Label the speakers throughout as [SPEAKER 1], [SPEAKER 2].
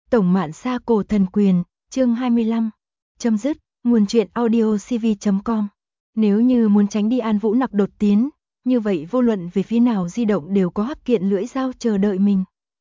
[SPEAKER 1] Tổng Mạn Sa Cổ Thần Quyền, chương 25. Chấm dứt, nguồn truyện audio cv.com. Nếu như muốn tránh đi An Vũ Nặc đột tiến, như vậy vô luận về phía nào di động đều có hắc kiện lưỡi dao chờ đợi mình.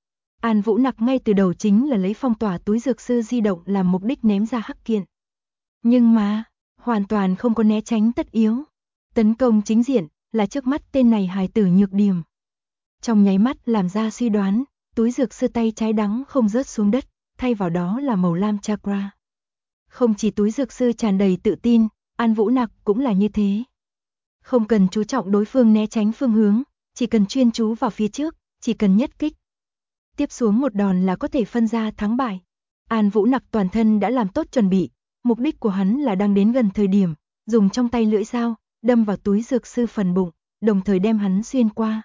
[SPEAKER 1] An Vũ Nặc ngay từ đầu chính là lấy phong tỏa túi dược sư di động làm mục đích ném ra hắc kiện. Nhưng mà, hoàn toàn không có né tránh tất yếu. Tấn công chính diện là trước mắt tên này hài tử nhược điểm. Trong nháy mắt làm ra suy đoán, túi dược sư tay trái đắng không rớt xuống đất, thay vào đó là màu lam chakra. Không chỉ túi dược sư tràn đầy tự tin, An Vũ Nặc cũng là như thế. Không cần chú trọng đối phương né tránh phương hướng, chỉ cần chuyên chú vào phía trước, chỉ cần nhất kích. Tiếp xuống một đòn là có thể phân ra thắng bại. An Vũ Nặc toàn thân đã làm tốt chuẩn bị, mục đích của hắn là đang đến gần thời điểm, dùng trong tay lưỡi dao, đâm vào túi dược sư phần bụng, đồng thời đem hắn xuyên qua.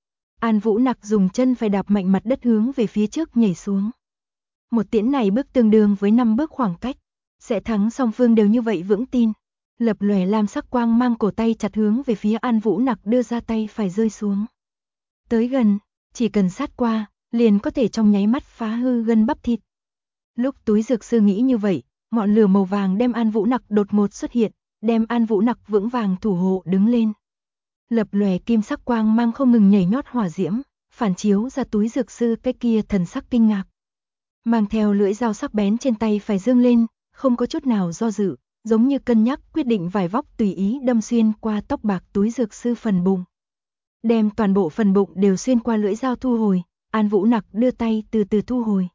[SPEAKER 1] An Vũ Nặc dùng chân phải đạp mạnh mặt đất hướng về phía trước nhảy xuống. Một tiễn này bước tương đương với 5 bước khoảng cách, sẽ thắng song phương đều như vậy vững tin. Lập lòe lam sắc quang mang cổ tay chặt hướng về phía An Vũ Nặc đưa ra tay phải rơi xuống. Tới gần, chỉ cần sát qua, liền có thể trong nháy mắt phá hư gân bắp thịt. Lúc túi dược sư nghĩ như vậy, ngọn lửa màu vàng đem An Vũ Nặc đột ngột xuất hiện, đem An Vũ Nặc vững vàng thủ hộ đứng lên. Lập lòe kim sắc quang mang không ngừng nhảy nhót hỏa diễm, phản chiếu ra túi dược sư cái kia thần sắc kinh ngạc. Mang theo lưỡi dao sắc bén trên tay phải dương lên, không có chút nào do dự, giống như cân nhắc quyết định vải vóc tùy ý đâm xuyên qua tóc bạc túi dược sư phần bụng. Đem toàn bộ phần bụng đều xuyên qua lưỡi dao thu hồi, An Vũ Nặc đưa tay từ từ thu hồi.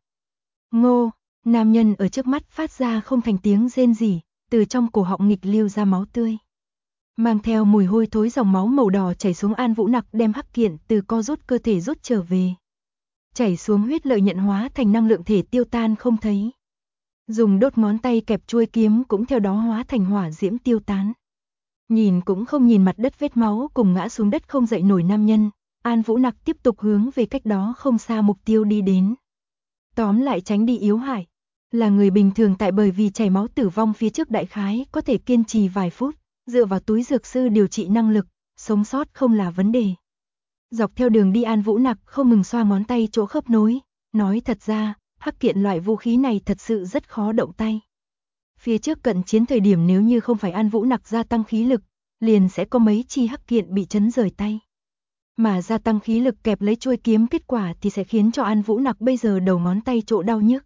[SPEAKER 1] Ngô, nam nhân ở trước mắt phát ra không thành tiếng rên rỉ, từ trong cổ họng nghịch lưu ra máu tươi. Mang theo mùi hôi thối dòng máu màu đỏ chảy xuống An Vũ Nặc đem hắc kiện từ co rút cơ thể rút trở về. Chảy xuống huyết lợi nhận hóa thành năng lượng thể tiêu tan không thấy. Dùng đốt ngón tay kẹp chuôi kiếm cũng theo đó hóa thành hỏa diễm tiêu tán. Nhìn cũng không nhìn mặt đất vết máu cùng ngã xuống đất không dậy nổi nam nhân, An Vũ Nặc tiếp tục hướng về cách đó không xa mục tiêu đi đến. Tóm lại tránh đi yếu hại. Là người bình thường tại bởi vì chảy máu tử vong phía trước đại khái có thể kiên trì vài phút, dựa vào túi dược sư điều trị năng lực, sống sót không là vấn đề. Dọc theo đường đi An Vũ Nặc không ngừng xoa ngón tay chỗ khớp nối, nói thật ra, hắc kiện loại vũ khí này thật sự rất khó động tay. Phía trước cận chiến thời điểm nếu như không phải An Vũ Nặc gia tăng khí lực, liền sẽ có mấy chi hắc kiện bị chấn rời tay. Mà gia tăng khí lực kẹp lấy chuôi kiếm kết quả thì sẽ khiến cho An Vũ Nặc bây giờ đầu ngón tay chỗ đau nhức.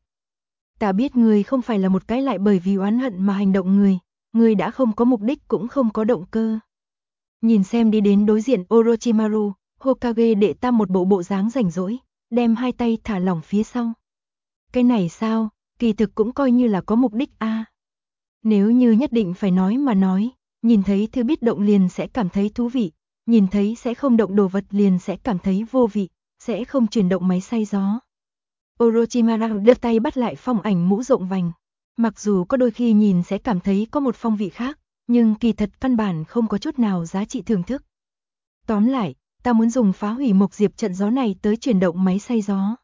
[SPEAKER 1] Ta biết người không phải là một cái lại bởi vì oán hận mà hành động người đã không có mục đích cũng không có động cơ. Nhìn xem đi đến đối diện Orochimaru, Hokage đệ tam một bộ dáng rảnh rỗi, đem hai tay thả lỏng phía sau. Cái này sao, kỳ thực cũng coi như là có mục đích a. Nếu như nhất định phải nói mà nói, nhìn thấy thứ biết động liền sẽ cảm thấy thú vị, nhìn thấy sẽ không động đồ vật liền sẽ cảm thấy vô vị, sẽ không chuyển động máy xay gió. Orochimaru đưa tay bắt lại phong ảnh mũ rộng vành. Mặc dù có đôi khi nhìn sẽ cảm thấy có một phong vị khác, nhưng kỳ thật căn bản không có chút nào giá trị thưởng thức. Tóm lại, ta muốn dùng phá hủy mộc diệp trận gió này tới chuyển động máy xay gió.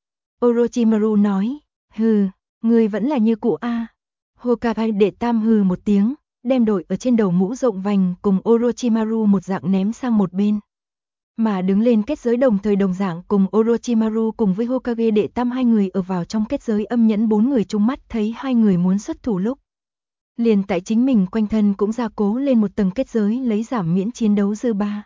[SPEAKER 1] Orochimaru nói, hừ, người vẫn là như cũ a. Hokage đệ tam hừ một tiếng, đem đội ở trên đầu mũ rộng vành cùng Orochimaru một dạng ném sang một bên. Mà đứng lên kết giới đồng thời đồng dạng cùng Orochimaru cùng với Hokage đệ tam hai người ở vào trong kết giới âm nhẫn bốn người trúng mắt thấy hai người muốn xuất thủ lúc. Liền tại chính mình quanh thân cũng gia cố lên một tầng kết giới lấy giảm miễn chiến đấu dư ba.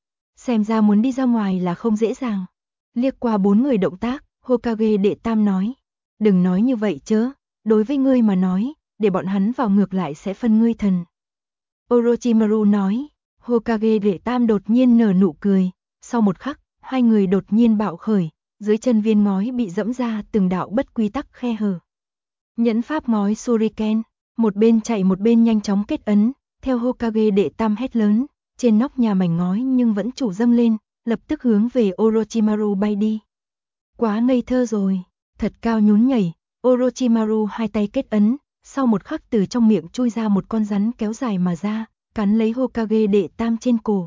[SPEAKER 1] Xem ra muốn đi ra ngoài là không dễ dàng. Liếc qua bốn người động tác, Hokage đệ tam nói. Đừng nói như vậy chớ, đối với ngươi mà nói, để bọn hắn vào ngược lại sẽ phân ngươi thần. Orochimaru nói, Hokage đệ tam đột nhiên nở nụ cười. Sau một khắc, hai người đột nhiên bạo khởi, dưới chân viên ngói bị dẫm ra từng đạo bất quy tắc khe hở. Nhẫn pháp ngói Shuriken, một bên chạy một bên nhanh chóng kết ấn, theo Hokage đệ tam hét lớn, trên nóc nhà mảnh ngói nhưng vẫn chủ dâng lên, lập tức hướng về Orochimaru bay đi. Quá ngây thơ rồi, thật cao nhún nhảy, Orochimaru hai tay kết ấn, sau một khắc từ trong miệng chui ra một con rắn kéo dài mà ra, cắn lấy Hokage đệ tam trên cổ.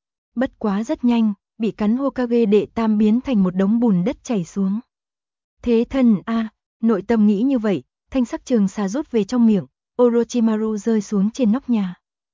[SPEAKER 1] Bất quá rất nhanh, bị cắn Hokage đệ tam biến thành một đống bùn đất chảy xuống. Thế thân a, nội tâm nghĩ như vậy, thanh sắc trường xà rút về trong miệng, Orochimaru rơi xuống trên nóc nhà.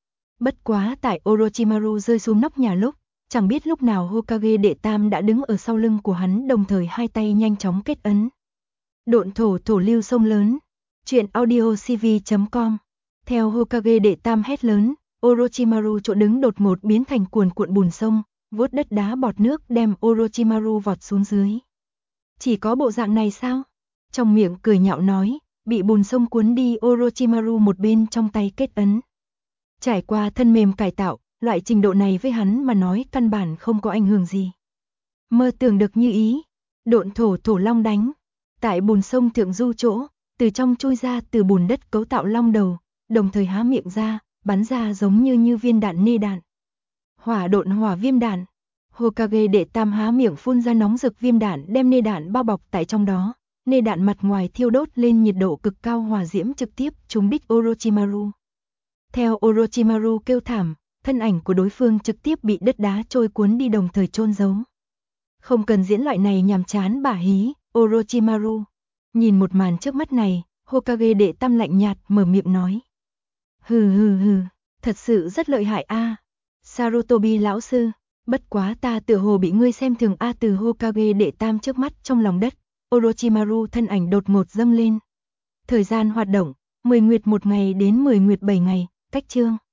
[SPEAKER 1] Bất quá tại Orochimaru rơi xuống nóc nhà lúc, chẳng biết lúc nào Hokage đệ tam đã đứng ở sau lưng của hắn đồng thời hai tay nhanh chóng kết ấn. Độn thổ thổ lưu sông lớn. Chuyện audio cv.com. Theo Hokage đệ tam hét lớn, Orochimaru chỗ đứng đột ngột biến thành cuồn cuộn bùn sông, vuốt đất đá bọt nước đem Orochimaru vọt xuống dưới. Chỉ có bộ dạng này sao? Trong miệng cười nhạo nói, bị bùn sông cuốn đi Orochimaru một bên trong tay kết ấn. Trải qua thân mềm cải tạo, loại trình độ này với hắn mà nói căn bản không có ảnh hưởng gì. Mơ tưởng được như ý, độn thổ thổ long đánh. Tại bùn sông thượng du chỗ, từ trong chui ra từ bùn đất cấu tạo long đầu, đồng thời há miệng ra, bắn ra giống như viên đạn nê đạn. Hỏa độn hỏa viêm đạn. Hokage đệ tam há miệng phun ra nóng rực viêm đạn đem nê đạn bao bọc tại trong đó. Nê đạn mặt ngoài thiêu đốt lên nhiệt độ cực cao hỏa diễm trực tiếp trúng đích Orochimaru. Theo Orochimaru kêu thảm, thân ảnh của đối phương trực tiếp bị đất đá trôi cuốn đi đồng thời chôn giấu. Không cần diễn loại này nhàm chán bả hí, Orochimaru. Nhìn một màn trước mắt này, Hokage đệ tam lạnh nhạt mở miệng nói. Hừ, thật sự rất lợi hại a, Sarutobi lão sư, bất quá ta tựa hồ bị ngươi xem thường a. Từ Hokage đệ tam trước mắt trong lòng đất, Orochimaru thân ảnh đột ngột dâng lên. Thời gian hoạt động, 10 nguyệt 1 ngày đến 10 nguyệt 7 ngày, cách chương.